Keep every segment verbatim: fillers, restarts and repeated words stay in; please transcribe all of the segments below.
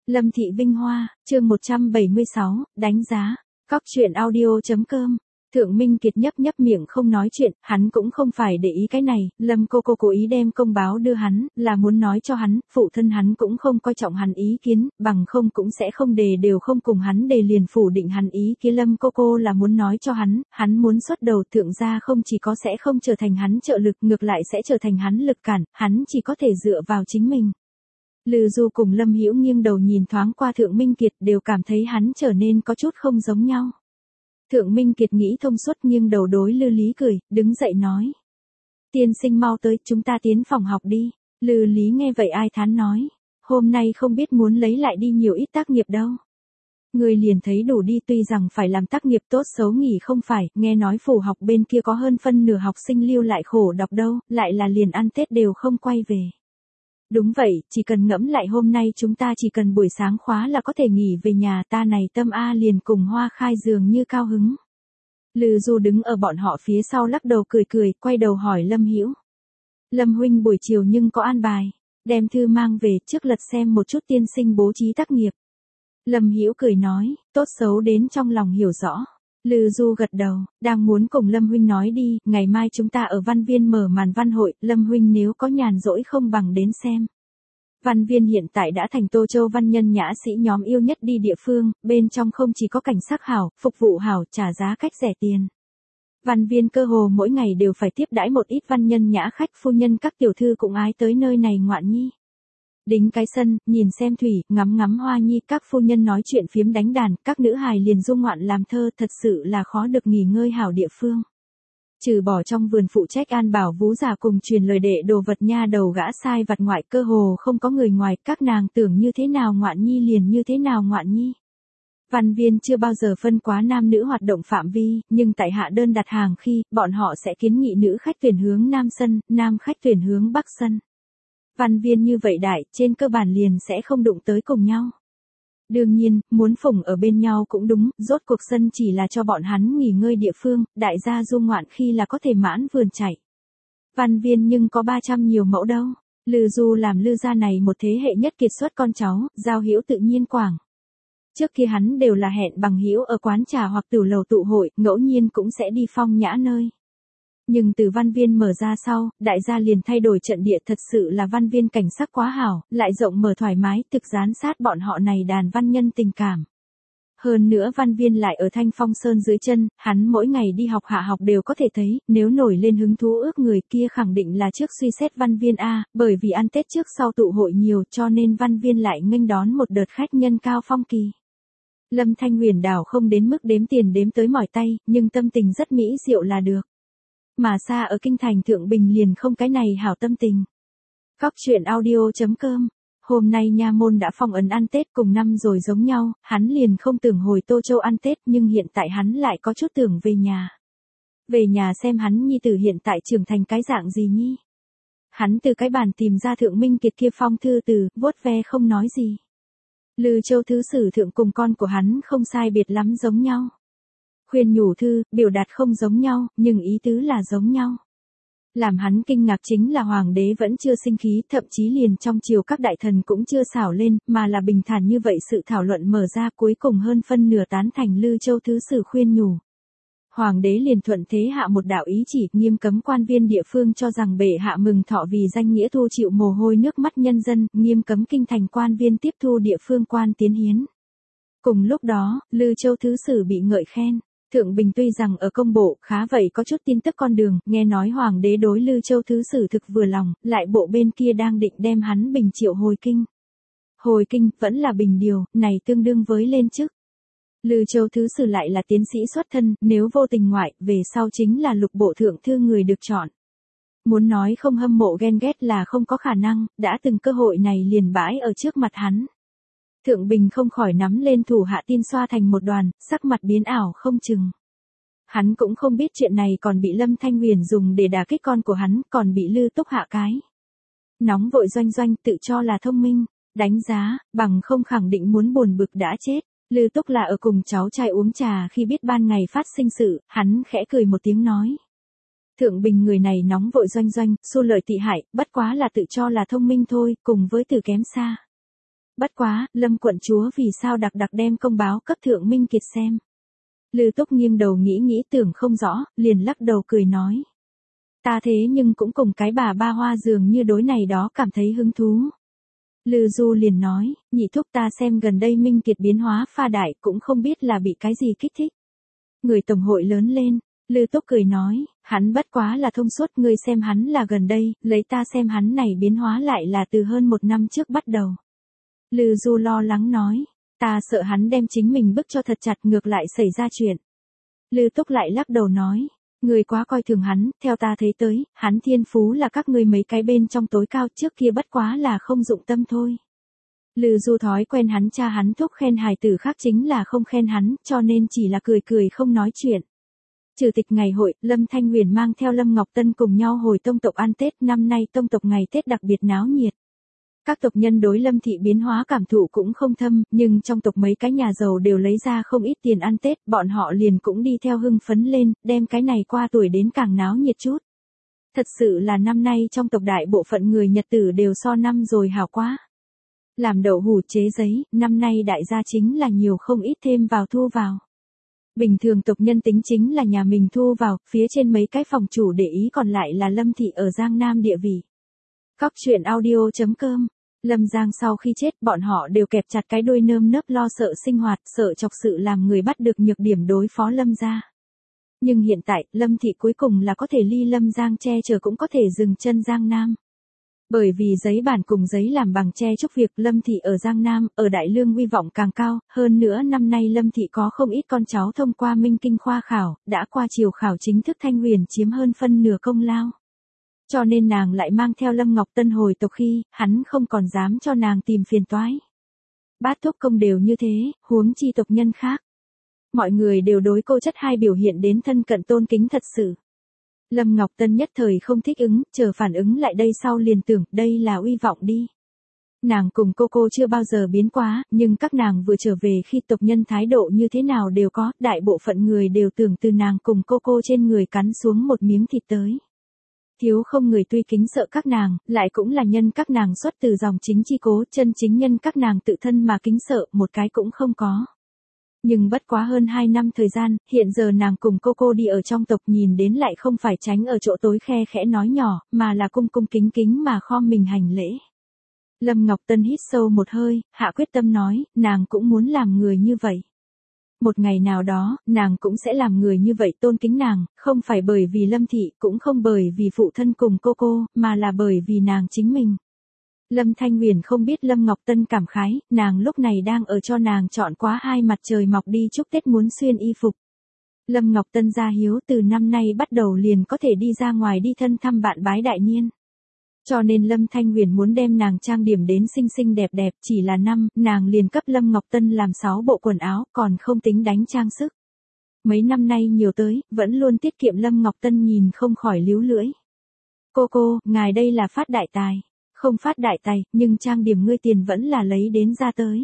Lâm Thị Vinh Hoa, chương một trăm bảy mươi sáu, đánh giá. Cóc truyện audio.com. Thượng Minh Kiệt nhấp nhấp miệng không nói chuyện, hắn cũng không phải để ý cái này, Lâm cô cô cố ý đem công báo đưa hắn, là muốn nói cho hắn, phụ thân hắn cũng không coi trọng hắn ý kiến, bằng không cũng sẽ không đề đều không cùng hắn đề liền phủ định hắn ý kiến. Lâm cô cô là muốn nói cho hắn, hắn muốn xuất đầu thượng gia không chỉ có sẽ không trở thành hắn trợ lực, ngược lại sẽ trở thành hắn lực cản, hắn chỉ có thể dựa vào chính mình. Lư Du cùng Lâm Hữu nghiêng đầu nhìn thoáng qua Thượng Minh Kiệt, đều cảm thấy hắn trở nên có chút không giống nhau. Thượng Minh Kiệt nghĩ thông suốt, nghiêng đầu đối Lư Lý cười, đứng dậy nói. Tiên sinh mau tới, chúng ta tiến phòng học đi. Lư Lý nghe vậy ai thán nói. Hôm nay không biết muốn lấy lại đi nhiều ít tác nghiệp đâu. Người liền thấy đủ đi, tuy rằng phải làm tác nghiệp tốt xấu nghỉ không phải, nghe nói phủ học bên kia có hơn phân nửa học sinh lưu lại khổ đọc đâu, lại là liền ăn Tết đều không quay về. Đúng vậy, chỉ cần ngẫm lại hôm nay chúng ta chỉ cần buổi sáng khóa là có thể nghỉ về nhà, ta này tâm A liền cùng hoa khai dường như cao hứng. Lư Du đứng ở bọn họ phía sau lắc đầu cười cười, quay đầu hỏi Lâm Hữu. Lâm huynh buổi chiều nhưng có an bài, đem thư mang về trước lật xem một chút tiên sinh bố trí tác nghiệp. Lâm Hữu cười nói, tốt xấu đến trong lòng hiểu rõ. Lư Du gật đầu, đang muốn cùng Lâm huynh nói đi, ngày mai chúng ta ở văn viên mở màn văn hội, Lâm huynh nếu có nhàn rỗi không bằng đến xem. Văn viên hiện tại đã thành Tô Châu văn nhân nhã sĩ nhóm yêu nhất đi địa phương, bên trong không chỉ có cảnh sắc hảo, phục vụ hảo, trả giá cách rẻ tiền. Văn viên cơ hồ mỗi ngày đều phải tiếp đãi một ít văn nhân nhã khách, phu nhân các tiểu thư cũng ái tới nơi này ngoạn nhi. Đính cái sân, nhìn xem thủy, ngắm ngắm hoa nhi, các phu nhân nói chuyện phiếm đánh đàn, các nữ hài liền du ngoạn làm thơ, thật sự là khó được nghỉ ngơi hảo địa phương. Trừ bỏ trong vườn phụ trách an bảo vú già cùng truyền lời đệ đồ vật nha đầu gã sai vặt ngoại, cơ hồ không có người ngoài, các nàng tưởng như thế nào ngoạn nhi liền như thế nào ngoạn nhi. Văn viên chưa bao giờ phân quá nam nữ hoạt động phạm vi, nhưng tại hạ đơn đặt hàng khi, bọn họ sẽ kiến nghị nữ khách tuyển hướng nam sân, nam khách tuyển hướng bắc sân. Văn viên như vậy đại, trên cơ bản liền sẽ không đụng tới cùng nhau. Đương nhiên, muốn phụng ở bên nhau cũng đúng, rốt cuộc sân chỉ là cho bọn hắn nghỉ ngơi địa phương, đại gia du ngoạn khi là có thể mãn vườn chạy. Văn viên nhưng có ba trăm nhiều mẫu đâu. Lư Du làm Lư gia này một thế hệ nhất kiệt xuất con cháu, giao hữu tự nhiên quảng. Trước kia hắn đều là hẹn bằng hữu ở quán trà hoặc tửu lầu tụ hội, ngẫu nhiên cũng sẽ đi phong nhã nơi. Nhưng từ văn viên mở ra sau, đại gia liền thay đổi trận địa, thật sự là văn viên cảnh sắc quá hảo, lại rộng mở thoải mái, thực gián sát bọn họ này đàn văn nhân tình cảm. Hơn nữa văn viên lại ở Thanh Phong Sơn dưới chân, hắn mỗi ngày đi học hạ học đều có thể thấy, nếu nổi lên hứng thú ước người kia khẳng định là trước suy xét văn viên A, bởi vì ăn Tết trước sau tụ hội nhiều cho nên văn viên lại nghênh đón một đợt khách nhân cao phong kỳ. Lâm Thanh Huyền đảo không đến mức đếm tiền đếm tới mỏi tay, nhưng tâm tình rất mỹ diệu là được. Mà xa ở kinh thành Thượng Bình liền không cái này hảo tâm tình. Cóc truyện audio.com. Hôm nay nha môn đã phong ấn ăn Tết cùng năm rồi giống nhau, hắn liền không tưởng hồi Tô Châu ăn Tết nhưng hiện tại hắn lại có chút tưởng về nhà. Về nhà xem hắn nhi tử hiện tại trưởng thành cái dạng gì nhi. Hắn từ cái bàn tìm ra Thượng Minh Kiệt kia phong thư từ, vuốt ve không nói gì. Lư Châu thứ sử thượng cùng con của hắn không sai biệt lắm giống nhau. Khuyên nhủ thư, biểu đạt không giống nhau, nhưng ý tứ là giống nhau. Làm hắn kinh ngạc chính là hoàng đế vẫn chưa sinh khí, thậm chí liền trong triều các đại thần cũng chưa xảo lên, mà là bình thản như vậy sự thảo luận mở ra, cuối cùng hơn phân nửa tán thành Lư Châu thứ sử khuyên nhủ. Hoàng đế liền thuận thế hạ một đạo ý chỉ, nghiêm cấm quan viên địa phương cho rằng bệ hạ mừng thọ vì danh nghĩa thu chịu mồ hôi nước mắt nhân dân, nghiêm cấm kinh thành quan viên tiếp thu địa phương quan tiến hiến. Cùng lúc đó, Lư Châu thứ sử bị ngợi khen. Thượng Bình tuy rằng ở công bộ, khá vậy có chút tin tức con đường, nghe nói hoàng đế đối Lư Châu thứ sử thực vừa lòng, lại bộ bên kia đang định đem hắn bình triệu hồi kinh. Hồi kinh, vẫn là bình điều, này tương đương với lên chức. Lư Châu thứ sử lại là tiến sĩ xuất thân, nếu vô tình ngoại, về sau chính là lục bộ thượng thư người được chọn. Muốn nói không hâm mộ ghen ghét là không có khả năng, đã từng cơ hội này liền bãi ở trước mặt hắn. Thượng Bình không khỏi nắm lên thủ hạ tin xoa thành một đoàn, sắc mặt biến ảo không chừng. Hắn cũng không biết chuyện này còn bị Lâm Thanh Huyền dùng để đả kích con của hắn, còn bị Lư Túc hạ cái. Nóng vội doanh doanh tự cho là thông minh, đánh giá, bằng không khẳng định muốn buồn bực đã chết. Lư Túc là ở cùng cháu trai uống trà khi biết ban ngày phát sinh sự, hắn khẽ cười một tiếng nói. Thượng Bình người này nóng vội doanh doanh, xu lợi tị hại, bất quá là tự cho là thông minh thôi, cùng với từ kém xa. Bất quá, Lâm quận chúa vì sao đặc đặc đem công báo cấp Thượng Minh Kiệt xem. Lư Túc nghiêng đầu nghĩ nghĩ tưởng không rõ, liền lắc đầu cười nói. Ta thế nhưng cũng cùng cái bà ba hoa dường như đối này đó cảm thấy hứng thú. Lư Du liền nói, nhị thúc ta xem gần đây Minh Kiệt biến hóa pha đại cũng không biết là bị cái gì kích thích. Người tổng hội lớn lên, Lư Túc cười nói, hắn bất quá là thông suốt, ngươi xem hắn là gần đây, lấy ta xem hắn này biến hóa lại là từ hơn một năm trước bắt đầu. Lư Du lo lắng nói, ta sợ hắn đem chính mình bức cho thật chặt ngược lại xảy ra chuyện. Lư Túc lại lắc đầu nói, người quá coi thường hắn, theo ta thấy tới, hắn thiên phú là các ngươi mấy cái bên trong tối cao, trước kia bất quá là không dụng tâm thôi. Lư Du thói quen hắn cha hắn thúc khen hài tử khác chính là không khen hắn, cho nên chỉ là cười cười không nói chuyện. Chủ tịch ngày hội, Lâm Thanh Huyền mang theo Lâm Ngọc Tân cùng nhau hồi tông tộc ăn Tết, năm nay tông tộc ngày Tết đặc biệt náo nhiệt. Các tộc nhân đối Lâm thị biến hóa cảm thụ cũng không thâm, nhưng trong tộc mấy cái nhà giàu đều lấy ra không ít tiền ăn Tết, bọn họ liền cũng đi theo hưng phấn lên, đem cái này qua tuổi đến càng náo nhiệt chút. Thật sự là năm nay trong tộc đại bộ phận người Nhật tử đều so năm rồi hảo quá. Làm đậu hủ chế giấy, năm nay đại gia chính là nhiều không ít thêm vào thu vào. Bình thường tộc nhân tính chính là nhà mình thu vào, phía trên mấy cái phòng chủ để ý còn lại là Lâm thị ở Giang Nam địa vị. Cóc truyện audio chấm com. Lâm Giang sau khi chết, bọn họ đều kẹp chặt cái đuôi nơm nớp lo sợ sinh hoạt, sợ chọc sự làm người bắt được nhược điểm đối phó Lâm gia. Nhưng hiện tại, Lâm thị cuối cùng là có thể ly Lâm Giang che chở cũng có thể dừng chân Giang Nam. Bởi vì giấy bản cùng giấy làm bằng tre chúc việc, Lâm thị ở Giang Nam, ở Đại Lương uy vọng càng cao, hơn nữa năm nay Lâm thị có không ít con cháu thông qua Minh Kinh khoa khảo, đã qua chiều khảo chính thức, Thanh Huyền chiếm hơn phân nửa công lao. Cho nên nàng lại mang theo Lâm Ngọc Tân hồi tộc khi, hắn không còn dám cho nàng tìm phiền toái. Bát thúc công đều như thế, huống chi tộc nhân khác. Mọi người đều đối cô chất hai biểu hiện đến thân cận tôn kính thật sự. Lâm Ngọc Tân nhất thời không thích ứng, chờ phản ứng lại đây sau liền tưởng đây là uy vọng đi. Nàng cùng cô cô chưa bao giờ biến quá, nhưng các nàng vừa trở về khi tộc nhân thái độ như thế nào đều có, đại bộ phận người đều tưởng từ nàng cùng cô cô trên người cắn xuống một miếng thịt tới. Thiếu không người tuy kính sợ các nàng, lại cũng là nhân các nàng xuất từ dòng chính chi cố, chân chính nhân các nàng tự thân mà kính sợ, một cái cũng không có. Nhưng bất quá hơn hai năm thời gian, hiện giờ nàng cùng cô cô đi ở trong tộc nhìn đến lại không phải tránh ở chỗ tối khe khẽ nói nhỏ, mà là cung cung kính kính mà khom mình hành lễ. Lâm Ngọc Tân hít sâu một hơi, hạ quyết tâm nói, nàng cũng muốn làm người như vậy. Một ngày nào đó, nàng cũng sẽ làm người như vậy tôn kính nàng, không phải bởi vì Lâm thị, cũng không bởi vì phụ thân cùng cô cô, mà là bởi vì nàng chính mình. Lâm Thanh Huyền không biết Lâm Ngọc Tân cảm khái, nàng lúc này đang ở cho nàng chọn quá hai mặt trời mọc đi chúc Tết muốn xuyên y phục. Lâm Ngọc Tân ra hiếu từ năm nay bắt đầu liền có thể đi ra ngoài đi thân thăm bạn bái đại niên. Cho nên Lâm Thanh Huyền muốn đem nàng trang điểm đến xinh xinh đẹp đẹp, chỉ là năm, nàng liền cấp Lâm Ngọc Tân làm sáu bộ quần áo, còn không tính đánh trang sức. Mấy năm nay nhiều tới, vẫn luôn tiết kiệm, Lâm Ngọc Tân nhìn không khỏi líu lưỡi. Cô cô, ngài đây là phát đại tài. Không phát đại tài, nhưng trang điểm ngươi tiền vẫn là lấy đến ra tới.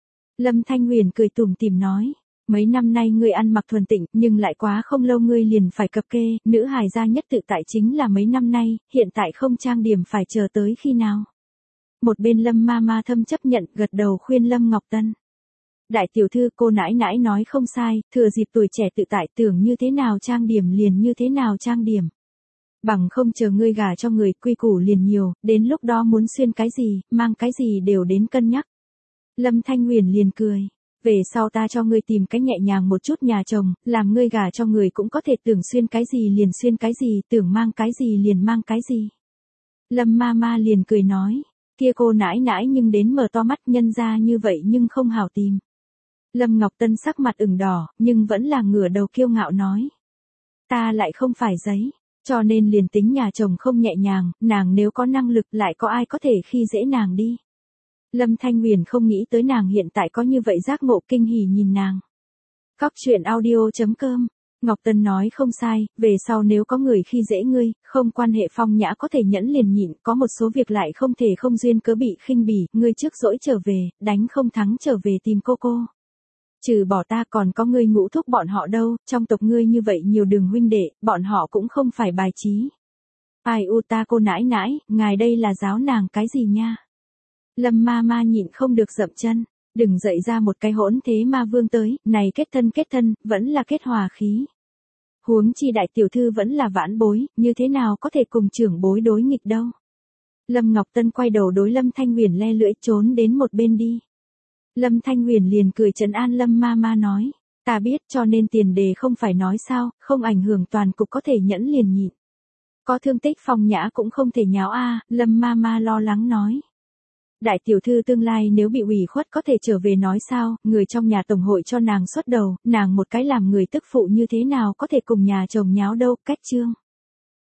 Lâm Thanh Huyền cười tủm tỉm nói, mấy năm nay ngươi ăn mặc thuần tịnh, nhưng lại quá không lâu ngươi liền phải cập kê, nữ hài gia nhất tự tại chính là mấy năm nay, hiện tại không trang điểm phải chờ tới khi nào. Một bên Lâm ma ma thâm chấp nhận, gật đầu khuyên Lâm Ngọc Tân. Đại tiểu thư, cô nãi nãi nói không sai, thừa dịp tuổi trẻ tự tại, tưởng như thế nào trang điểm liền như thế nào trang điểm. Bằng không chờ ngươi gả cho người, quy củ liền nhiều, đến lúc đó muốn xuyên cái gì, mang cái gì đều đến cân nhắc. Lâm Thanh Huyền liền cười, về sau ta cho ngươi tìm cái nhẹ nhàng một chút nhà chồng, làm ngươi gả cho người cũng có thể tưởng xuyên cái gì liền xuyên cái gì, tưởng mang cái gì liền mang cái gì. Lâm ma ma liền cười nói, kia cô nãi nãi nhưng đến mở to mắt, nhân ra như vậy nhưng không hảo tìm. Lâm Ngọc Tân sắc mặt ửng đỏ, nhưng vẫn là ngửa đầu kiêu ngạo nói, ta lại không phải giấy. Cho nên liền tính nhà chồng không nhẹ nhàng, nàng nếu có năng lực lại có ai có thể khi dễ nàng đi. Lâm Thanh Huyền không nghĩ tới nàng hiện tại có như vậy giác ngộ, kinh hỉ nhìn nàng. Cóc truyện audio chấm com. Ngọc Tân nói không sai, về sau nếu có người khi dễ ngươi, không quan hệ phong nhã có thể nhẫn liền nhịn, có một số việc lại không thể không duyên cớ bị khinh bỉ, ngươi trước dỗi trở về, đánh không thắng trở về tìm cô cô. Trừ bỏ ta còn có ngươi ngũ thúc bọn họ đâu, trong tộc ngươi như vậy nhiều đường huynh đệ, bọn họ cũng không phải bài trí. Ai u ta cô nãi nãi, ngài đây là giáo nàng cái gì nha? Lâm ma ma nhịn không được dậm chân, đừng dậy ra một cái hỗn thế ma vương tới, này kết thân kết thân, vẫn là kết hòa khí. Huống chi đại tiểu thư vẫn là vãn bối, như thế nào có thể cùng trưởng bối đối nghịch đâu. Lâm Ngọc Tân quay đầu đối Lâm Thanh Huyền le lưỡi trốn đến một bên đi. Lâm Thanh Huyền liền cười trấn an Lâm ma ma nói, ta biết cho nên tiền đề không phải nói sao, không ảnh hưởng toàn cục có thể nhẫn liền nhịn. Có thương tích Phong Nhã cũng không thể nháo a, Lâm ma ma lo lắng nói. Đại tiểu thư tương lai nếu bị ủy khuất có thể trở về nói sao, người trong nhà tổng hội cho nàng xuất đầu, nàng một cái làm người tức phụ như thế nào có thể cùng nhà chồng nháo đâu, cách chương.